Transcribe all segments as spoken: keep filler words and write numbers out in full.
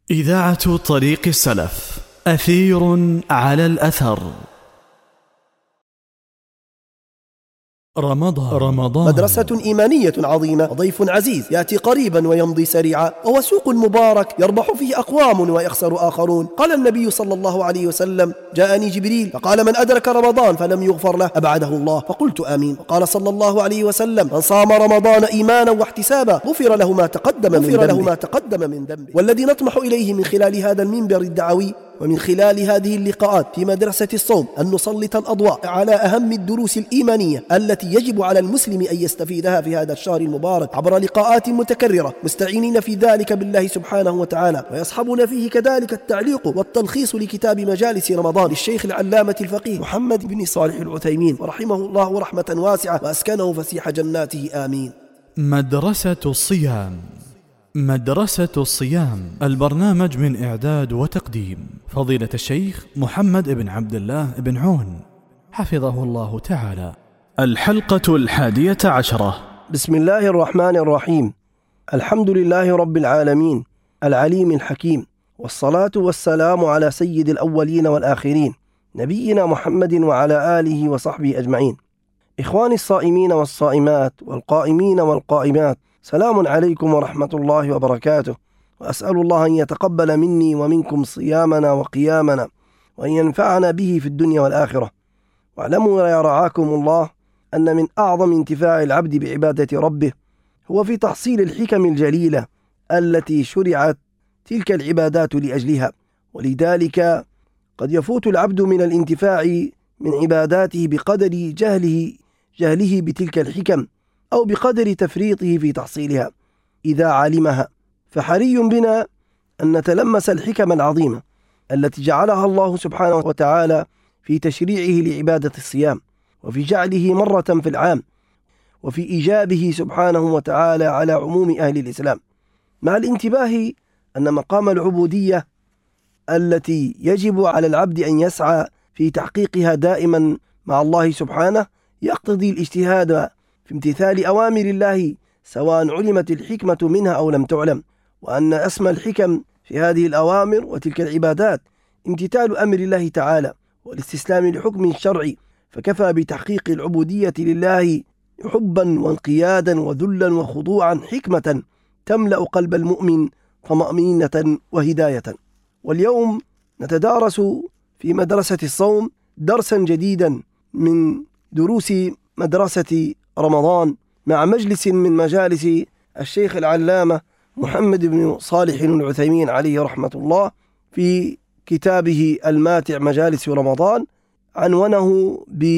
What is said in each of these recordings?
إذاعة طريق السلف، أثير على الأثر. رمضان. رمضان مدرسة إيمانية عظيمة وضيف عزيز يأتي قريبا ويمضي سريعا، وهو سوق مبارك يربح فيه أقوام ويخسر آخرون. قال النبي صلى الله عليه وسلم: جاءني جبريل فقال: من أدرك رمضان فلم يغفر له أبعده الله، فقلت آمين. وقال صلى الله عليه وسلم: من صام رمضان إيمانا واحتسابا غفر له ما تقدم من ذنبه, له ما تقدم من ذنبه. والذي نطمح إليه من خلال هذا المنبر الدعوي ومن خلال هذه اللقاءات في مدرسة الصوم أن نسلط الأضواء على أهم الدروس الإيمانية التي يجب على المسلم أن يستفيدها في هذا الشهر المبارك عبر لقاءات متكررة، مستعينين في ذلك بالله سبحانه وتعالى. ويصحبنا فيه كذلك التعليق والتلخيص لكتاب مجالس رمضان للشيخ العلامة الفقيه محمد بن صالح العثيمين ورحمه الله رحمة واسعة وأسكنه فسيح جناته آمين. مدرسة الصيام. مدرسة الصيام، البرنامج من إعداد وتقديم فضيلة الشيخ محمد بن عبد الله بن عون حفظه الله تعالى. الحلقة الحادية عشرة. بسم الله الرحمن الرحيم. الحمد لله رب العالمين العليم الحكيم، والصلاة والسلام على سيد الأولين والآخرين نبينا محمد وعلى آله وصحبه أجمعين. إخواني الصائمين والصائمات والقائمين والقائمات، سلام عليكم ورحمة الله وبركاته، وأسأل الله أن يتقبل مني ومنكم صيامنا وقيامنا وأن ينفعنا به في الدنيا والآخرة. واعلموا يا رعاكم الله أن من أعظم انتفاع العبد بعبادة ربه هو في تحصيل الحكم الجليلة التي شرعت تلك العبادات لأجلها، ولذلك قد يفوت العبد من الانتفاع من عباداته بقدر جهله جهله بتلك الحكم أو بقدر تفريطه في تحصيلها إذا علمها. فحري بنا أن نتلمس الحكم العظيمة التي جعلها الله سبحانه وتعالى في تشريعه لعبادة الصيام، وفي جعله مرة في العام، وفي إيجابه سبحانه وتعالى على عموم أهل الإسلام، مع الانتباه أن مقام العبودية التي يجب على العبد أن يسعى في تحقيقها دائما مع الله سبحانه يقتضي الاجتهاد في امتثال أوامر الله سواء علمت الحكمة منها أو لم تعلم، وأن أسمى الحكم في هذه الأوامر وتلك العبادات امتثال أمر الله تعالى والاستسلام لحكم الشرع، فكفى بتحقيق العبودية لله حبا وانقيادا وذلا وخضوعا حكمة تملأ قلب المؤمن طمأنينة وهداية. واليوم نتدارس في مدرسة الصوم درسا جديدا من دروس مدرسة رمضان مع مجلس من مجالس الشيخ العلامة محمد بن صالح العثيمين عليه رحمة الله في كتابه الماتع مجالس رمضان، عنونه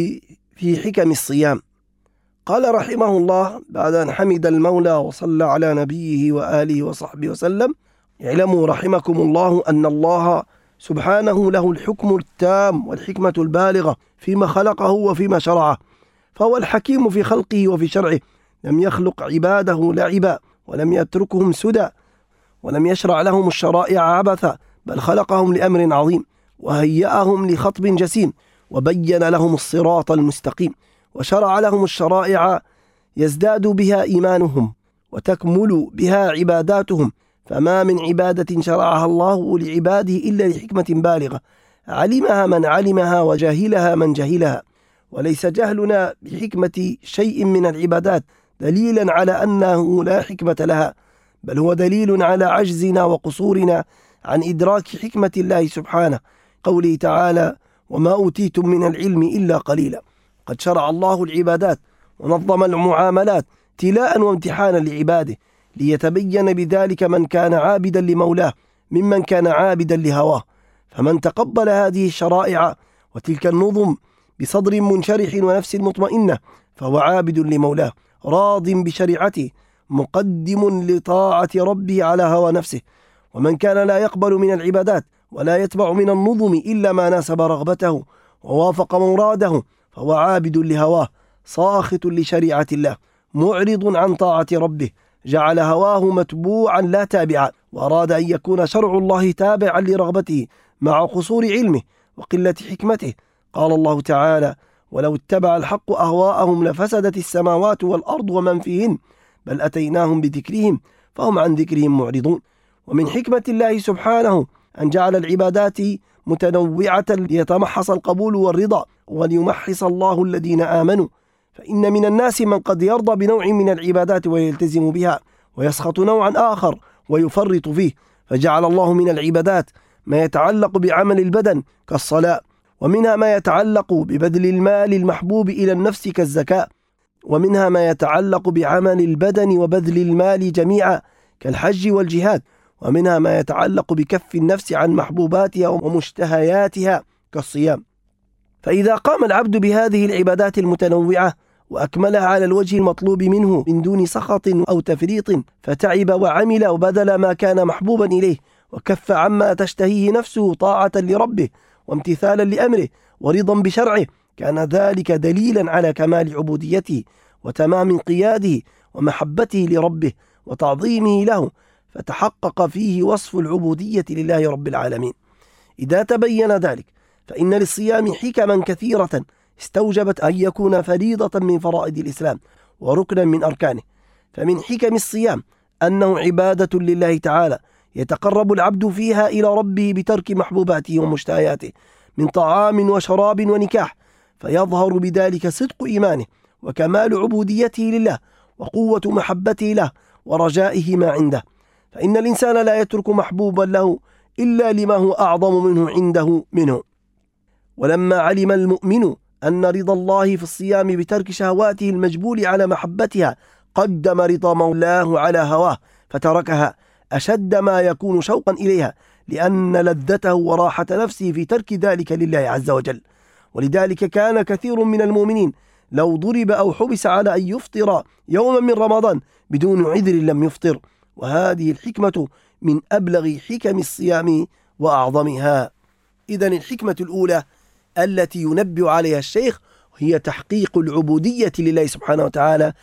في حكم الصيام. قال رحمه الله بعد أن حمد المولى وصلى على نبيه وآله وصحبه وسلم: اعلموا رحمكم الله أن الله سبحانه له الحكم التام والحكمة البالغة فيما خلقه وفيما شرعه، فهو الحكيم في خلقه وفي شرعه، لم يخلق عباده لعبا ولم يتركهم سدى ولم يشرع لهم الشرائع عبثا، بل خلقهم لأمر عظيم وهيأهم لخطب جسيم وبين لهم الصراط المستقيم، وشرع لهم الشرائع يزداد بها إيمانهم وتكمل بها عباداتهم، فما من عبادة شرعها الله لعباده إلا لحكمة بالغة علمها من علمها وجاهلها من جهلها. وليس جهلنا بحكمة شيء من العبادات دليلا على أنه لا حكمة لها، بل هو دليل على عجزنا وقصورنا عن إدراك حكمة الله سبحانه. قوله تعالى: وما أوتيتم من العلم إلا قليلا. قد شرع الله العبادات ونظم المعاملات ابتلاء وامتحانا لعباده، ليتبين بذلك من كان عابدا لمولاه ممن كان عابدا لهواه. فمن تقبل هذه الشرائع وتلك النظم بصدر منشرح ونفس مطمئنة فهو عابد لمولاه راض بشريعته مقدم لطاعة ربه على هوى نفسه. ومن كان لا يقبل من العبادات ولا يتبع من النظم إلا ما ناسب رغبته ووافق مراده فهو عابد لهواه ساخط لشريعة الله معرض عن طاعة ربه، جعل هواه متبوعا لا تابعا، وأراد أن يكون شرع الله تابعا لرغبته مع قصور علمه وقلة حكمته. قال الله تعالى: ولو اتبع الحق أهواءهم لفسدت السماوات والأرض ومن فيهن بل أتيناهم بذكرهم فهم عن ذكرهم معرضون. ومن حكمة الله سبحانه أن جعل العبادات متنوعة ليتمحص القبول والرضا وليمحص الله الذين آمنوا، فإن من الناس من قد يرضى بنوع من العبادات ويلتزم بها، ويسخط نوعا آخر ويفرط فيه، فجعل الله من العبادات ما يتعلق بعمل البدن كالصلاة، ومنها ما يتعلق ببذل المال المحبوب إلى النفس كالزكاة، ومنها ما يتعلق بعمل البدن وبذل المال جميعا كالحج والجهاد، ومنها ما يتعلق بكف النفس عن محبوباتها ومشتهياتها كالصيام. فإذا قام العبد بهذه العبادات المتنوعة وأكملها على الوجه المطلوب منه من دون سخط أو تفريط، فتعب وعمل وبذل ما كان محبوبا إليه، وكف عما تشتهيه نفسه طاعة لربه وامتثالا لأمره ورضا بشرعه، كان ذلك دليلا على كمال عبوديته وتمام انقياده ومحبته لربه وتعظيمه له، فتحقق فيه وصف العبودية لله رب العالمين. إذا تبين ذلك فإن للصيام حكما كثيرة استوجبت أن يكون فريضة من فرائض الإسلام وركنا من أركانه. فمن حكم الصيام أنه عبادة لله تعالى يتقرب العبد فيها إلى ربه بترك محبوباته ومشتهياته من طعام وشراب ونكاح، فيظهر بذلك صدق إيمانه وكمال عبوديته لله وقوة محبته له ورجائه ما عنده. فإن الإنسان لا يترك محبوبا له إلا لما هو أعظم منه عنده منه. ولما علم المؤمن أن رضا الله في الصيام بترك شهواته المجبول على محبتها قدم رضا مولاه على هواه فتركها أشد ما يكون شوقا إليها، لأن لذته وراحة نفسه في ترك ذلك لله عز وجل. ولذلك كان كثير من المؤمنين لو ضرب أو حبس على أن يفطر يوما من رمضان بدون عذر لم يفطر. وهذه الحكمة من أبلغ حكم الصيام وأعظمها. إذن الحكمة الأولى التي ينبه عليها الشيخ هي تحقيق العبودية لله سبحانه وتعالى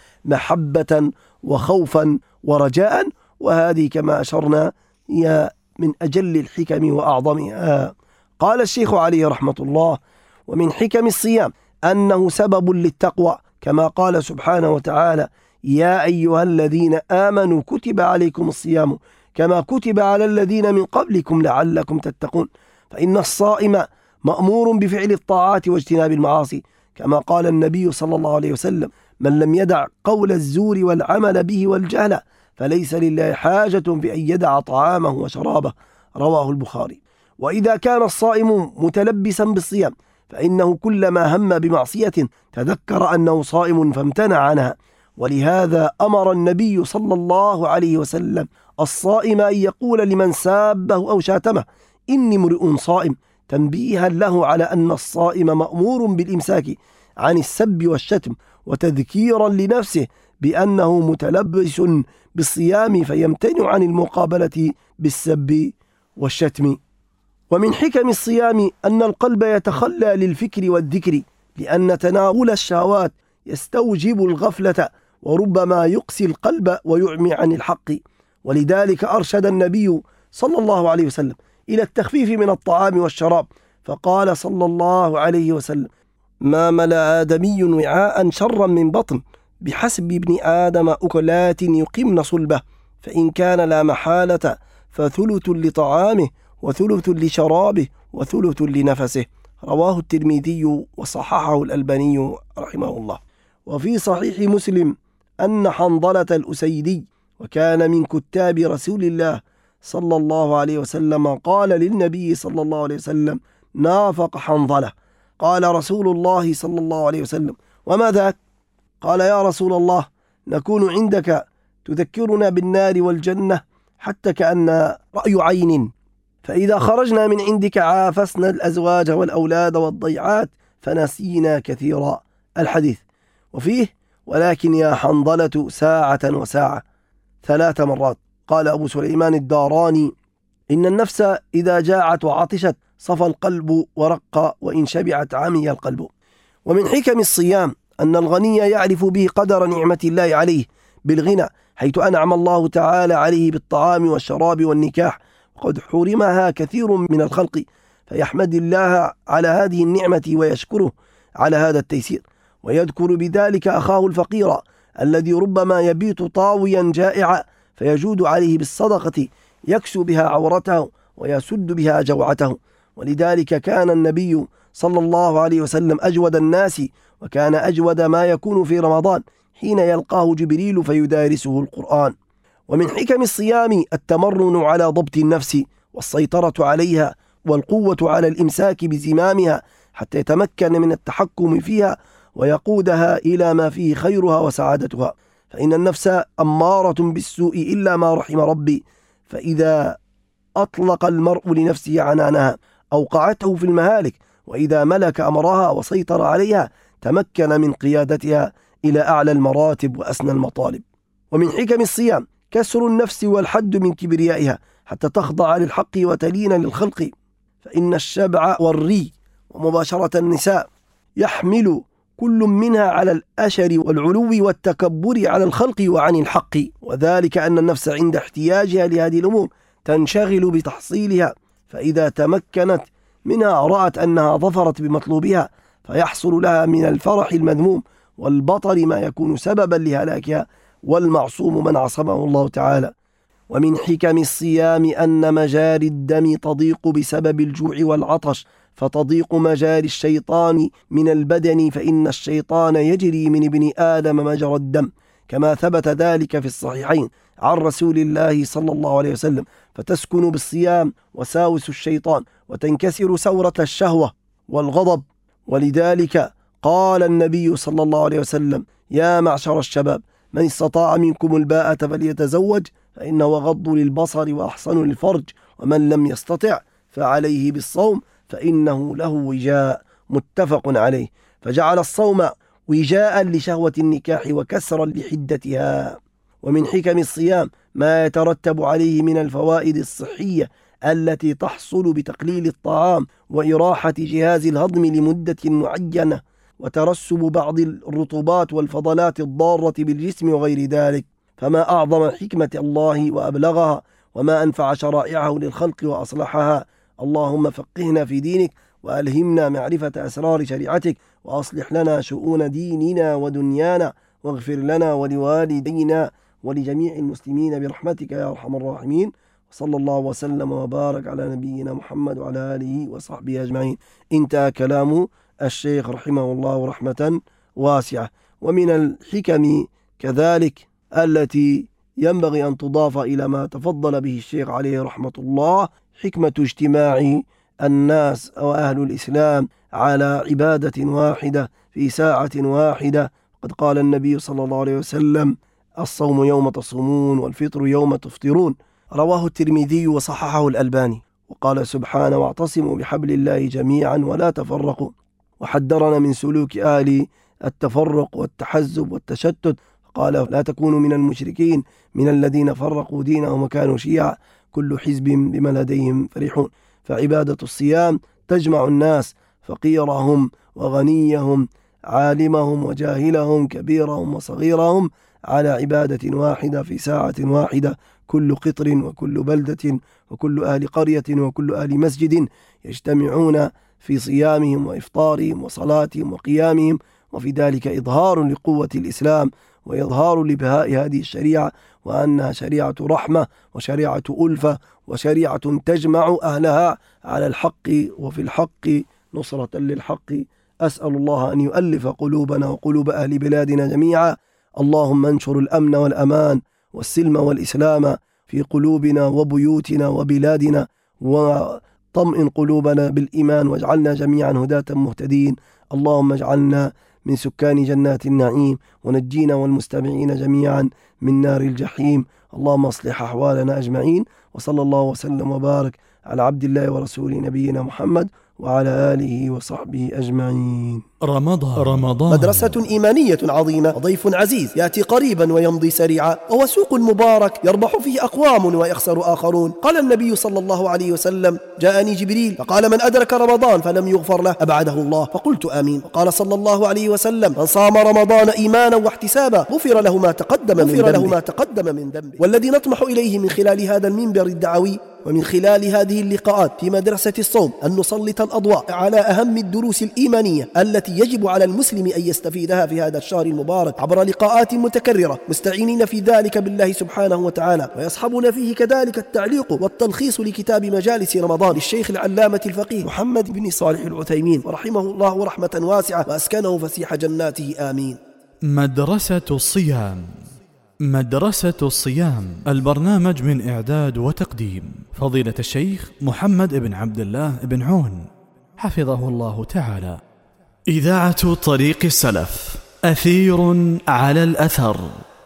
محبة وخوفا ورجاء، وهذه كما أشرنا هي من أجل الحكم وأعظمها. قال الشيخ عليه رحمة الله: ومن حكم الصيام أنه سبب للتقوى، كما قال سبحانه وتعالى: يا أيها الذين آمنوا كتب عليكم الصيام كما كتب على الذين من قبلكم لعلكم تتقون. فإن الصائم مأمور بفعل الطاعات واجتناب المعاصي، كما قال النبي صلى الله عليه وسلم: من لم يدع قول الزور والعمل به والجهل فليس لله حاجة في أن يدع طعامه وشرابه، رواه البخاري. وإذا كان الصائم متلبسا بالصيام فإنه كلما هم بمعصية تذكر أنه صائم فامتنع عنها، ولهذا أمر النبي صلى الله عليه وسلم الصائم أن يقول لمن سابه أو شاتمه: إني امرؤ صائم، تنبيها له على أن الصائم مأمور بالإمساك عن السب والشتم، وتذكيرا لنفسه بأنه متلبس بالصيام فيمتنع عن المقابلة بالسب والشتم. ومن حكم الصيام أن القلب يتخلى للفكر والذكر، لأن تناول الشهوات يستوجب الغفلة وربما يقسي القلب ويعمي عن الحق. ولذلك أرشد النبي صلى الله عليه وسلم إلى التخفيف من الطعام والشراب، فقال صلى الله عليه وسلم: ما ملأ آدمي وعاء شرا من بطن، بحسب ابن آدم أكلات يقمن صلبه، فإن كان لا محالة فثلث لطعامه وثلث لشرابه وثلث لنفسه، رواه الترمذي وصححه الألباني رحمه الله. وفي صحيح مسلم أن حنظلة الأسيدي وكان من كتاب رسول الله صلى الله عليه وسلم قال للنبي صلى الله عليه وسلم: نافق حنظلة. قال رسول الله صلى الله عليه وسلم: وما ذاك؟ قال: يا رسول الله، نكون عندك تذكرنا بالنار والجنة حتى كأن رأي عين، فإذا خرجنا من عندك عافسنا الأزواج والأولاد والضيعات فنسينا كثيرا. الحديث. وفيه: ولكن يا حنظلة ساعة وساعة، ثلاث مرات. قال أبو سليمان الداراني: إن النفس إذا جاعت وعطشت صفى القلب ورق، وإن شبعت عمي القلب. ومن حكم الصيام أن الغني يعرف به قدر نعمة الله عليه بالغنى، حيث أنعم الله تعالى عليه بالطعام والشراب والنكاح، وقد حرمها كثير من الخلق، فيحمد الله على هذه النعمة ويشكره على هذا التيسير، ويذكر بذلك أخاه الفقير الذي ربما يبيت طاويا جائعا، فيجود عليه بالصدقة يكسو بها عورته ويسد بها جوعته. ولذلك كان النبي صلى الله عليه وسلم أجود الناس، وكان أجود ما يكون في رمضان حين يلقاه جبريل فيدارسه القرآن. ومن حكم الصيام التمرن على ضبط النفس والسيطرة عليها والقوة على الإمساك بزمامها حتى يتمكن من التحكم فيها ويقودها إلى ما فيه خيرها وسعادتها، فإن النفس أمارة بالسوء إلا ما رحم ربي، فإذا أطلق المرء لنفسه عنانها أوقعته في المهالك، وإذا ملك أمرها وسيطر عليها تمكن من قيادتها إلى أعلى المراتب وأسنى المطالب. ومن حكم الصيام كسر النفس والحد من كبريائها حتى تخضع للحق وتلين للخلق، فإن الشبع والري ومباشرة النساء يحمل كل منها على الأشر والعلو والتكبر على الخلق وعن الحق، وذلك أن النفس عند احتياجها لهذه الأمور تنشغل بتحصيلها، فإذا تمكنت منها رأت أنها ظفرت بمطلوبها فيحصل لها من الفرح المذموم والبطر ما يكون سببا لهلاكها، والمعصوم من عصمه الله تعالى. ومن حكم الصيام أن مجاري الدم تضيق بسبب الجوع والعطش، فتضيق مجاري الشيطان من البدن، فإن الشيطان يجري من ابن آدم مجرى الدم، كما ثبت ذلك في الصحيحين عن رسول الله صلى الله عليه وسلم، فتسكن بالصيام وساوس الشيطان وتنكسر سورة الشهوة والغضب. ولذلك قال النبي صلى الله عليه وسلم: يا معشر الشباب من استطاع منكم الباءة فليتزوج فإنه غض للبصر وأحصن للفرج، ومن لم يستطع فعليه بالصوم فإنه له وجاء، متفق عليه. فجعل الصوم وجاء لشهوة النكاح وكسرا لحدتها. ومن حكم الصيام ما يترتب عليه من الفوائد الصحية التي تحصل بتقليل الطعام وإراحة جهاز الهضم لمدة معينة، وترسب بعض الرطوبات والفضلات الضارة بالجسم وغير ذلك. فما أعظم حكمة الله وأبلغها، وما أنفع شرائعه للخلق وأصلحها. اللهم فقهنا في دينك، وألهمنا معرفة أسرار شريعتك، وأصلح لنا شؤون ديننا ودنيانا، واغفر لنا ولوالدينا ولجميع المسلمين برحمتك يا أرحم الراحمين. وصلى الله وسلم وبارك على نبينا محمد وعلى آله وصحبه أجمعين. انتهى كلام الشيخ رحمه الله رحمة واسعة. ومن الحكم كذلك التي ينبغي أن تضاف إلى ما تفضل به الشيخ عليه رحمة الله حكمة اجتماع الناس وأهل الإسلام على عبادة واحدة في ساعة واحدة. قد قال النبي صلى الله عليه وسلم: الصوم يوم تصومون والفطر يوم تفطرون. رواه الترمذي وصححه الألباني. وقال سبحانه: واعتصموا بحبل الله جميعا ولا تفرقوا. وحذرنا من سلوك آل التفرق والتحزب والتشتت، قال: لا تكونوا من المشركين من الذين فرقوا دينهم وكانوا شيعا كل حزب بما لديهم فرحون. فعبادة الصيام تجمع الناس، فقيرهم وغنيهم، عالمهم وجاهلهم، كبيرهم وصغيرهم، على عبادة واحدة في ساعة واحدة، كل قطر وكل بلدة وكل أهل قرية وكل أهل مسجد يجتمعون في صيامهم وإفطارهم وصلاتهم وقيامهم. وفي ذلك إظهار لقوة الإسلام وإظهار لبهاء هذه الشريعة، وأنها شريعة رحمة وشريعة ألفة وشريعة تجمع أهلها على الحق، وفي الحق نصرة للحق. أسأل الله أن يؤلف قلوبنا وقلوب أهل بلادنا جميعا. اللهم انشر الأمن والأمان والسلم والإسلام في قلوبنا وبيوتنا وبلادنا، وطمئن قلوبنا بالإيمان، واجعلنا جميعا هداة مهتدين. اللهم اجعلنا من سكان جنات النعيم، ونجينا والمستمعين جميعا من نار الجحيم. اللهم اصلح أحوالنا أجمعين. وصلى الله وسلم وبارك على عبد الله ورسوله نبينا محمد وعلى آله وصحبه أجمعين. رمضان رمضان مدرسة إيمانية عظيمة وضيف عزيز يأتي قريبا ويمضي سريعا، وهو سوق مبارك يربح فيه أقوام ويخسر آخرون. قال النبي صلى الله عليه وسلم: جاءني جبريل فقال: من أدرك رمضان فلم يغفر له أبعده الله، فقلت آمين. وقال صلى الله عليه وسلم: من صام رمضان إيمانا واحتسابا غفر له ما تقدم من ذنبه. والذي نطمح إليه من خلال هذا المنبر الدعوي ومن خلال هذه اللقاءات في مدرسة الصوم أن نسلط الأضواء على أهم الدروس الإيمانية التي يجب على المسلم أن يستفيدها في هذا الشهر المبارك عبر لقاءات متكررة، مستعينين في ذلك بالله سبحانه وتعالى. ويصحبنا فيه كذلك التعليق والتلخيص لكتاب مجالس رمضان للشيخ العلامة الفقيه محمد بن صالح العثيمين ورحمه الله رحمة واسعة وأسكنه فسيح جناته آمين. مدرسة الصيام. مدرسة الصيام البرنامج من إعداد وتقديم فضيلة الشيخ محمد بن عبد الله بن عون حفظه الله تعالى. إذاعة طريق السلف، أثير على الأثر.